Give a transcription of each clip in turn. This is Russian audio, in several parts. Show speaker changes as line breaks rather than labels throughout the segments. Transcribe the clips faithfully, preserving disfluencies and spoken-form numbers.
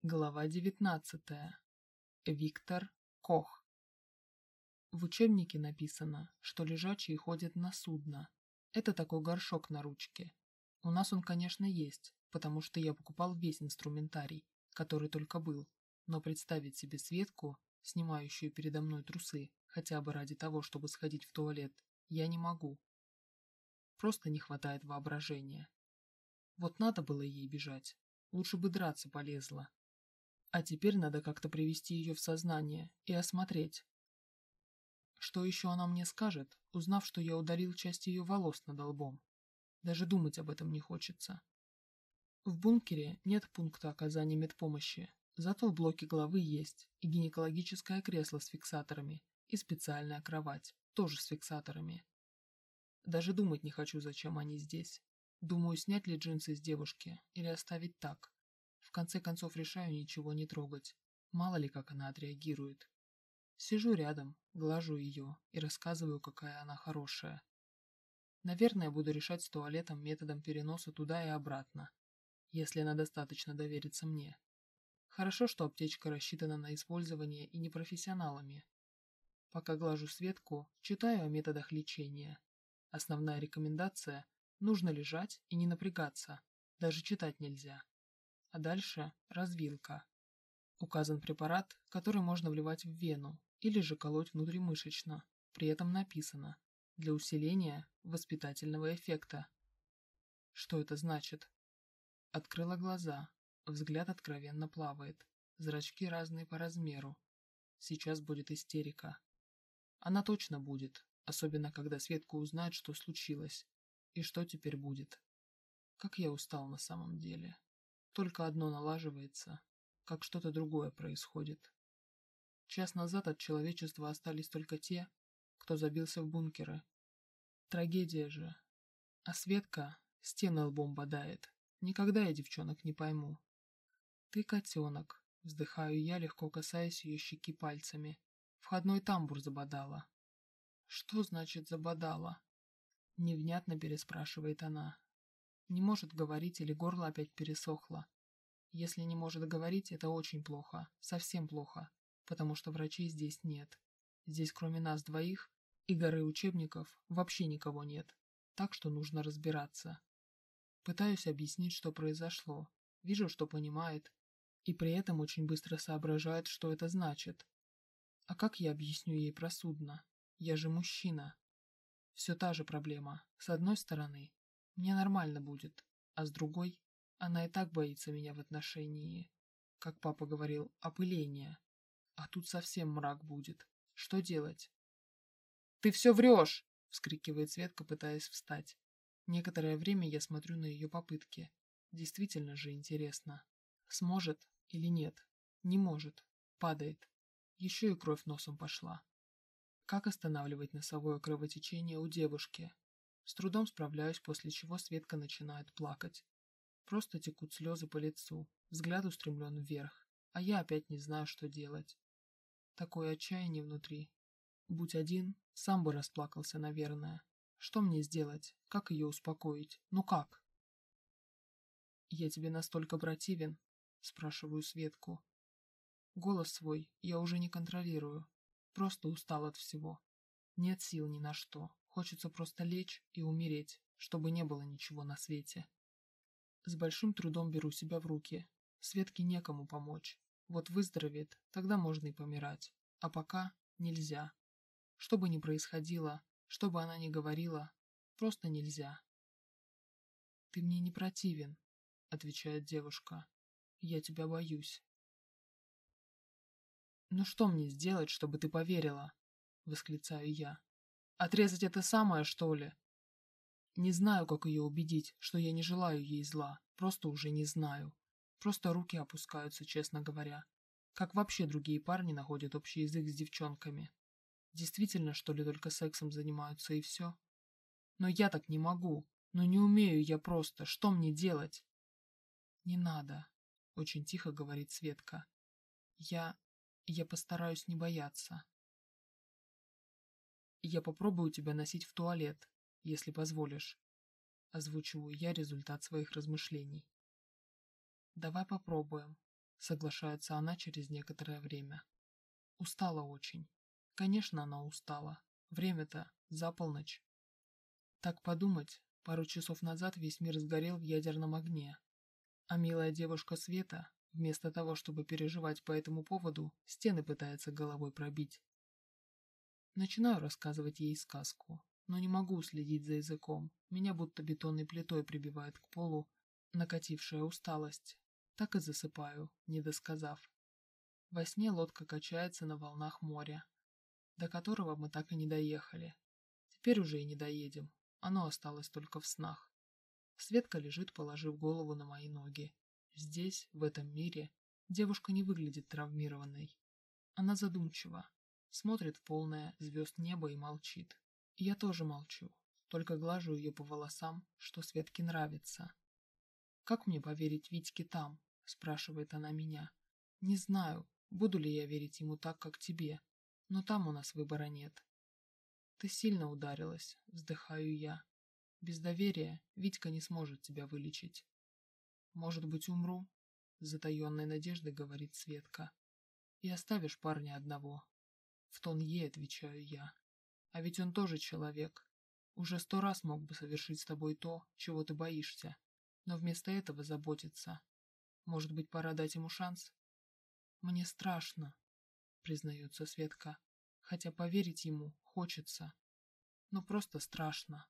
Глава девятнадцатая. Виктор Кох. В учебнике написано, что лежачие ходят на судно. Это такой горшок на ручке. У нас он, конечно, есть, потому что я покупал весь инструментарий, который только был, но представить себе Светку, снимающую передо мной трусы, хотя бы ради того, чтобы сходить в туалет, я не могу. Просто не хватает воображения. Вот надо было ей бежать, лучше бы драться полезла. А теперь надо как-то привести ее в сознание и осмотреть. Что еще она мне скажет, узнав, что я удалил часть ее волос над лбом? Даже думать об этом не хочется. В бункере нет пункта оказания медпомощи, зато в блоке главы есть и гинекологическое кресло с фиксаторами, и специальная кровать, тоже с фиксаторами. Даже думать не хочу, зачем они здесь. Думаю, снять ли джинсы с девушки или оставить так. В конце концов решаю ничего не трогать. Мало ли, как она отреагирует. Сижу рядом, глажу ее и рассказываю, какая она хорошая. Наверное, буду решать с туалетом методом переноса туда и обратно, если она достаточно доверится мне. Хорошо, что аптечка рассчитана на использование и непрофессионалами. Пока глажу Светку, читаю о методах лечения. Основная рекомендация – нужно лежать и не напрягаться, даже читать нельзя. А дальше развилка. Указан препарат, который можно вливать в вену или же колоть внутримышечно. При этом написано «для усиления воспитательного эффекта». Что это значит? Открыла глаза, взгляд откровенно плавает, зрачки разные по размеру. Сейчас будет истерика. Она точно будет, особенно когда Светка узнает, что случилось. И что теперь будет. Как я устал на самом деле. Только одно налаживается, как что-то другое происходит. Час назад от человечества остались только те, кто забился в бункеры. Трагедия же. А Светка стены лбом бодает. Никогда я девчонок не пойму. Ты котенок, вздыхаю я, легко касаясь ее щеки пальцами. Входной тамбур забодала. Что значит забодала? Невнятно переспрашивает она. Не может говорить или горло опять пересохло. Если не может говорить, это очень плохо, совсем плохо, потому что врачей здесь нет. Здесь кроме нас двоих и горы учебников вообще никого нет, так что нужно разбираться. Пытаюсь объяснить, что произошло, вижу, что понимает, и при этом очень быстро соображает, что это значит. А как я объясню ей про судно? Я же мужчина. Все та же проблема. С одной стороны, мне нормально будет, а с другой, она и так боится меня в отношении, как папа говорил, опыления. А тут совсем мрак будет. Что делать? «Ты все врешь!» — вскрикивает Светка, пытаясь встать. Некоторое время я смотрю на ее попытки. Действительно же интересно. Сможет или нет? Не может. Падает. Еще и кровь носом пошла. Как останавливать носовое кровотечение у девушки? С трудом справляюсь, после чего Светка начинает плакать. Просто текут слезы по лицу, взгляд устремлен вверх, а я опять не знаю, что делать. Такое отчаяние внутри. Будь один, сам бы расплакался, наверное. Что мне сделать? Как ее успокоить? Ну как? «Я тебе настолько противен?» – спрашиваю Светку. Голос свой я уже не контролирую. Просто устал от всего. Нет сил ни на что. Хочется просто лечь и умереть, чтобы не было ничего на свете. С большим трудом беру себя в руки. Светке некому помочь. Вот выздоровеет, тогда можно и помирать. А пока нельзя. Что бы ни происходило, что бы она ни говорила, просто нельзя. «Ты мне не противен», — отвечает девушка. «Я тебя боюсь». «Ну что мне сделать, чтобы ты поверила?» — восклицаю я. «Отрезать это самое, что ли?» Не знаю, как ее убедить, что я не желаю ей зла, просто уже не знаю. Просто руки опускаются, честно говоря. Как вообще другие парни находят общий язык с девчонками? Действительно, что ли, только сексом занимаются и все? Но я так не могу. Но не умею я просто. Что мне делать? Не надо, очень тихо говорит Светка. Я... я постараюсь не бояться. Я попробую тебя носить в туалет, если позволишь. Озвучиваю я результат своих размышлений. Давай попробуем. соглашается она через некоторое время. Устала очень. Конечно, она устала. Время-то за полночь. Так подумать, пару часов назад весь мир сгорел в ядерном огне. А милая девушка Света, вместо того, чтобы переживать по этому поводу, стены пытается головой пробить. Начинаю рассказывать ей сказку, но не могу уследить за языком. Меня будто бетонной плитой прибивает к полу накатившая усталость. Так и засыпаю, не досказав. Во сне лодка качается на волнах моря, до которого мы так и не доехали. Теперь уже и не доедем, оно осталось только в снах. Светка лежит, положив голову на мои ноги. Здесь, в этом мире, девушка не выглядит травмированной. Она задумчива, смотрит в полное звезд небо и молчит. И я тоже молчу, только глажу ее по волосам, что Светке нравится. «Как мне поверить Витьке там?» – спрашивает она меня. «Не знаю, буду ли я верить ему так, как тебе, но там у нас выбора нет». «Ты сильно ударилась», – вздыхаю я. «Без доверия Витька не сможет тебя вылечить». «Может быть, умру?» – с затаенной надеждой говорит Светка. «И оставишь парня одного». В тон ей отвечаю я. «А ведь он тоже человек. Уже сто раз мог бы совершить с тобой то, чего ты боишься, но вместо этого заботится. Может быть, пора дать ему шанс?» «Мне страшно», — признается Светка, хотя поверить ему хочется, но просто страшно.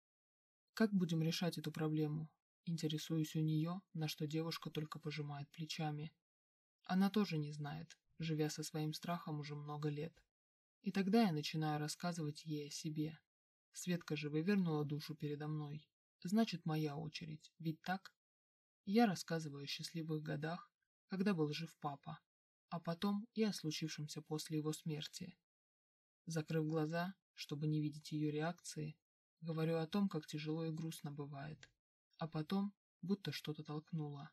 «Как будем решать эту проблему?» Интересуюсь у нее, на что девушка только пожимает плечами. Она тоже не знает, живя со своим страхом уже много лет. И тогда я начинаю рассказывать ей о себе. Светка же вывернула душу передо мной. Значит, моя очередь, ведь так? Я рассказываю о счастливых годах, когда был жив папа, а потом и о случившемся после его смерти. Закрыв глаза, чтобы не видеть ее реакции, говорю о том, как тяжело и грустно бывает, а потом будто что-то толкнуло.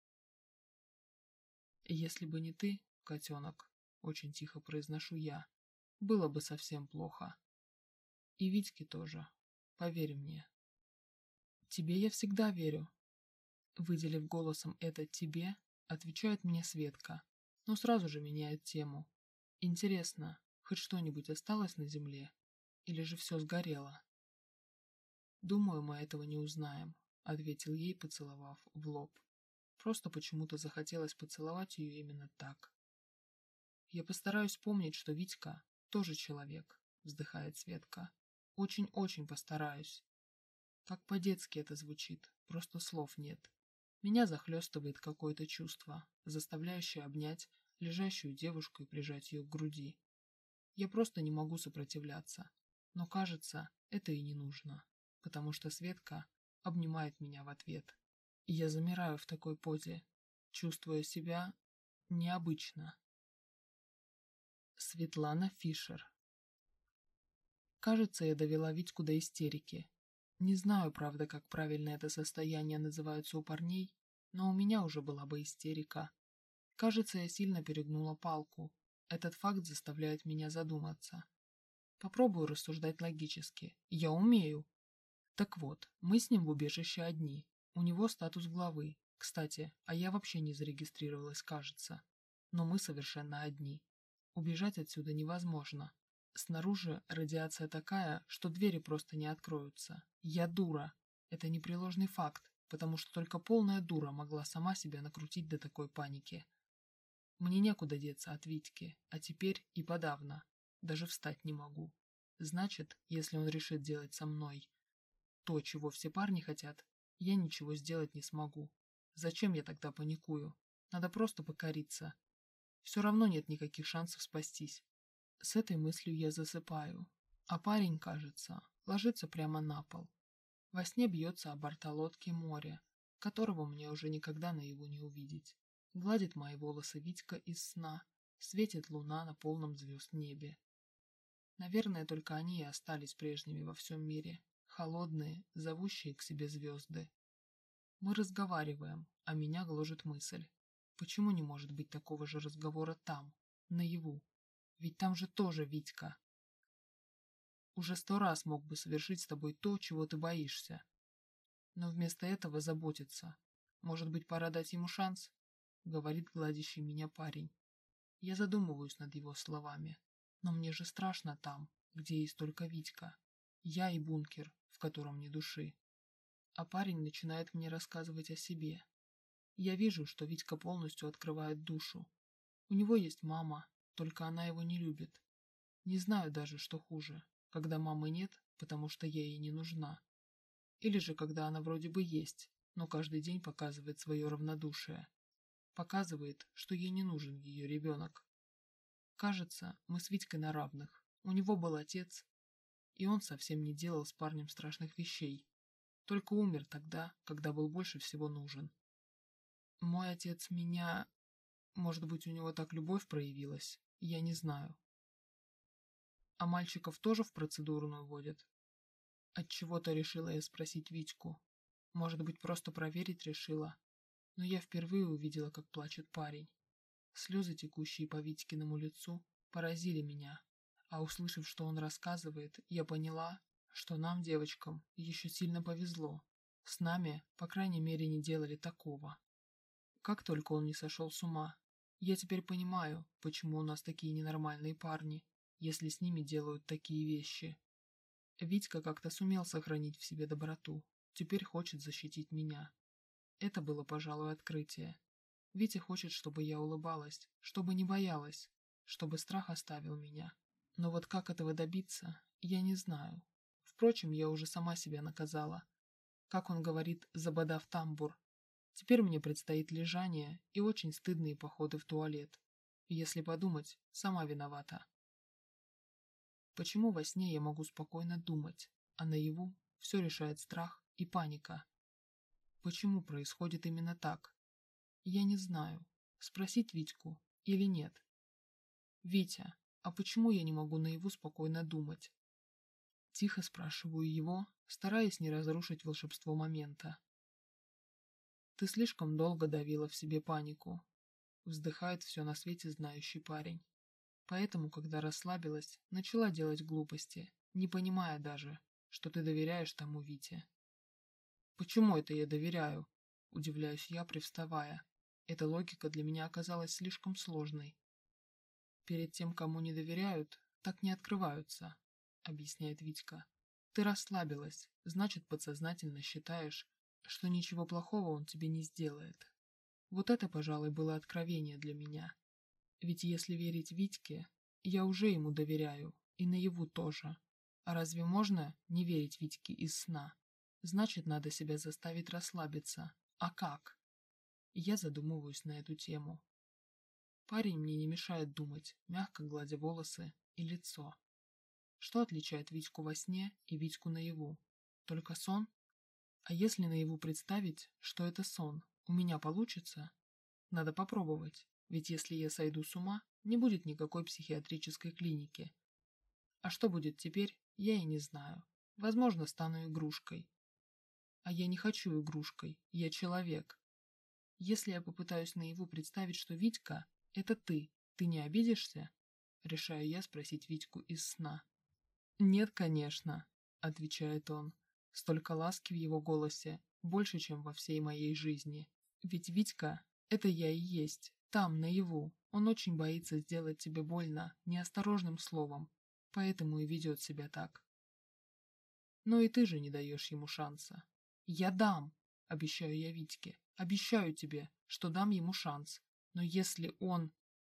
«Если бы не ты, котенок», — очень тихо произношу я, — «было бы совсем плохо. И Витьке тоже, поверь мне». «Тебе я всегда верю», — выделив голосом это «тебе», отвечает мне Светка, но сразу же меняет тему. «Интересно, хоть что-нибудь осталось на земле? Или же все сгорело?» «Думаю, мы этого не узнаем», — ответил ей, поцеловав в лоб. Просто почему-то захотелось поцеловать ее именно так. «Я постараюсь помнить, что Витька тоже человек», — вздыхает Светка. «Очень-очень постараюсь». Как по-детски это звучит, просто слов нет. Меня захлестывает какое-то чувство, заставляющее обнять лежащую девушку и прижать ее к груди. Я просто не могу сопротивляться, но кажется, это и не нужно, потому что Светка обнимает меня в ответ. И я замираю в такой позе, чувствуя себя необычно. Светлана Фишер. Кажется, я довела Витьку до истерики. Не знаю, правда, как правильно это состояние называется у парней, но у меня уже была бы истерика. Кажется, я сильно перегнула палку. Этот факт заставляет меня задуматься. Попробую рассуждать логически. Я умею. Так вот, мы с ним в убежище одни. У него статус главы. Кстати, а я вообще не зарегистрировалась, кажется. Но мы совершенно одни. Убежать отсюда невозможно. Снаружи радиация такая, что двери просто не откроются. Я дура. Это непреложный факт, потому что только полная дура могла сама себя накрутить до такой паники. Мне некуда деться от Витьки, а теперь и подавно. Даже встать не могу. Значит, если он решит делать со мной то, чего все парни хотят, я ничего сделать не смогу. Зачем я тогда паникую? Надо просто покориться. Все равно нет никаких шансов спастись. С этой мыслью я засыпаю, а парень, кажется, ложится прямо на пол. Во сне бьется о борта лодки море, которого мне уже никогда наяву не увидеть. Гладит мои волосы Витька из сна, светит луна на полном звезд небе. Наверное, только они и остались прежними во всем мире, холодные, зовущие к себе звезды. Мы разговариваем, а меня гложет мысль. Почему не может быть такого же разговора там, наяву? Ведь там же тоже Витька. Уже сто раз мог бы совершить с тобой то, чего ты боишься. Но вместо этого заботиться. Может быть, пора дать ему шанс? говорит гладящий меня парень. Я задумываюсь над его словами. Но мне же страшно там, где есть только Витька. Я и бункер, в котором ни души. А парень начинает мне рассказывать о себе. Я вижу, что Витька полностью открывает душу. У него есть мама, только она его не любит. Не знаю даже, что хуже, когда мамы нет, потому что я ей не нужна. Или же когда она вроде бы есть, но каждый день показывает свое равнодушие. Показывает, что ей не нужен ее ребенок. Кажется, мы с Витькой на равных. У него был отец, и он совсем не делал с парнем страшных вещей. Только умер тогда, когда был больше всего нужен. Мой отец меня... Может быть, у него так любовь проявилась? Я не знаю. А мальчиков тоже в процедурную водят? Отчего-то решила я спросить Витьку. Может быть, просто проверить решила. Но я впервые увидела, как плачет парень. Слезы, текущие по Витькиному лицу, поразили меня. А услышав, что он рассказывает, я поняла, что нам, девочкам, еще сильно повезло. С нами, по крайней мере, не делали такого. Как только он не сошел с ума. Я теперь понимаю, почему у нас такие ненормальные парни, если с ними делают такие вещи. Витька как-то сумел сохранить в себе доброту, теперь хочет защитить меня. Это было, пожалуй, открытие. Витя хочет, чтобы я улыбалась, чтобы не боялась, чтобы страх оставил меня. Но вот как этого добиться, я не знаю. Впрочем, я уже сама себя наказала. Как он говорит, забодав тамбур. Теперь мне предстоит лежание и очень стыдные походы в туалет. Если подумать, сама виновата. Почему во сне я могу спокойно думать, а наяву все решает страх и паника? Почему происходит именно так? Я не знаю, спросить Витьку или нет. «Витя, а почему я не могу наяву спокойно думать?» Тихо спрашиваю его, стараясь не разрушить волшебство момента. «Ты слишком долго давила в себе панику», — вздыхает все на свете знающий парень. «Поэтому, когда расслабилась, начала делать глупости, не понимая даже, что ты доверяешь тому Вите». «Почему это я доверяю?» — удивляюсь я, привставая. Эта логика для меня оказалась слишком сложной. «Перед тем, кому не доверяют, так не открываются», — объясняет Витька. «Ты расслабилась, значит, подсознательно считаешь, что ничего плохого он тебе не сделает. Вот это, пожалуй, было откровение для меня. Ведь если верить Витьке, я уже ему доверяю, и наяву тоже. А разве можно не верить Витьке из сна? Значит, надо себя заставить расслабиться. А как?» Я задумываюсь на эту тему. Парень мне не мешает думать, мягко гладя волосы и лицо. Что отличает Витьку во сне и Витьку наяву? Только сон? А если наяву представить, что это сон, у меня получится? Надо попробовать, ведь если я сойду с ума, не будет никакой психиатрической клиники. А что будет теперь, я и не знаю. Возможно, стану игрушкой. А я не хочу игрушкой, я человек. Если я попытаюсь наяву представить, что Витька — это ты, ты не обидишься? Решаю я спросить Витьку из сна. «Нет, конечно», — отвечает он. Столько ласки в его голосе, больше, чем во всей моей жизни. Ведь Витька — это я и есть, там, наяву. Он очень боится сделать тебе больно неосторожным словом, поэтому и ведет себя так. Но и ты же не даешь ему шанса. Я дам, обещаю я Витьке, обещаю тебе, что дам ему шанс. Но если он...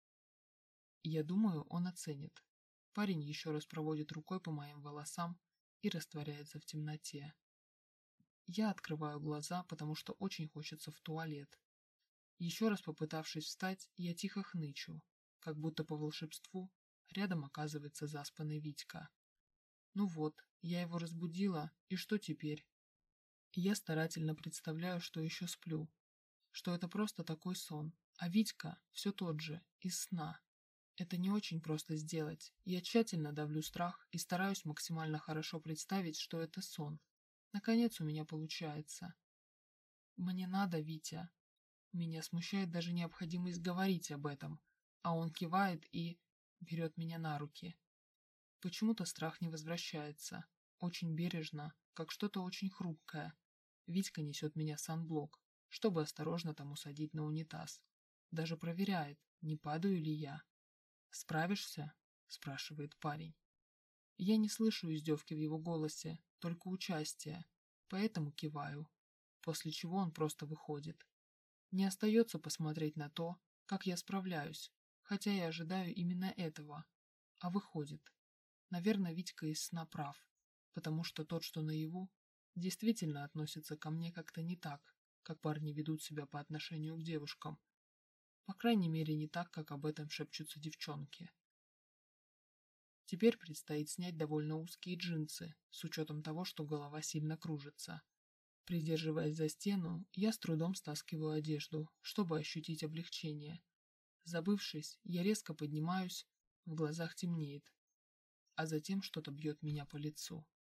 Я думаю, он оценит. Парень еще раз проводит рукой по моим волосам и растворяется в темноте. Я открываю глаза, потому что очень хочется в туалет. Еще раз попытавшись встать, я тихо хнычу, как будто по волшебству рядом оказывается заспанный Витька. Ну вот, я его разбудила, и что теперь? Я старательно представляю, что еще сплю, что это просто такой сон, а Витька все тот же, из сна. Это не очень просто сделать. Я тщательно давлю страх и стараюсь максимально хорошо представить, что это сон. Наконец у меня получается. «Мне надо, Витя». Меня смущает даже необходимость говорить об этом, а он кивает и берет меня на руки. Почему-то страх не возвращается. Очень бережно, как что-то очень хрупкое. Витька несет меня в санблок, чтобы осторожно там усадить на унитаз. даже проверяет, не падаю ли я. «Справишься?» – спрашивает парень. Я не слышу издевки в его голосе, только участие, поэтому киваю, после чего он просто выходит. Не остается посмотреть на то, как я справляюсь, хотя я ожидаю именно этого, а выходит. Наверное, Витька из сна прав, потому что тот, что наяву, действительно относится ко мне как-то не так, как парни ведут себя по отношению к девушкам. По крайней мере, не так, как об этом шепчутся девчонки. Теперь предстоит снять довольно узкие джинсы, с учетом того, что голова сильно кружится. Придерживаясь за стену, я с трудом стаскиваю одежду, чтобы ощутить облегчение. Забывшись, я резко поднимаюсь, в глазах темнеет, а затем что-то бьет меня по лицу.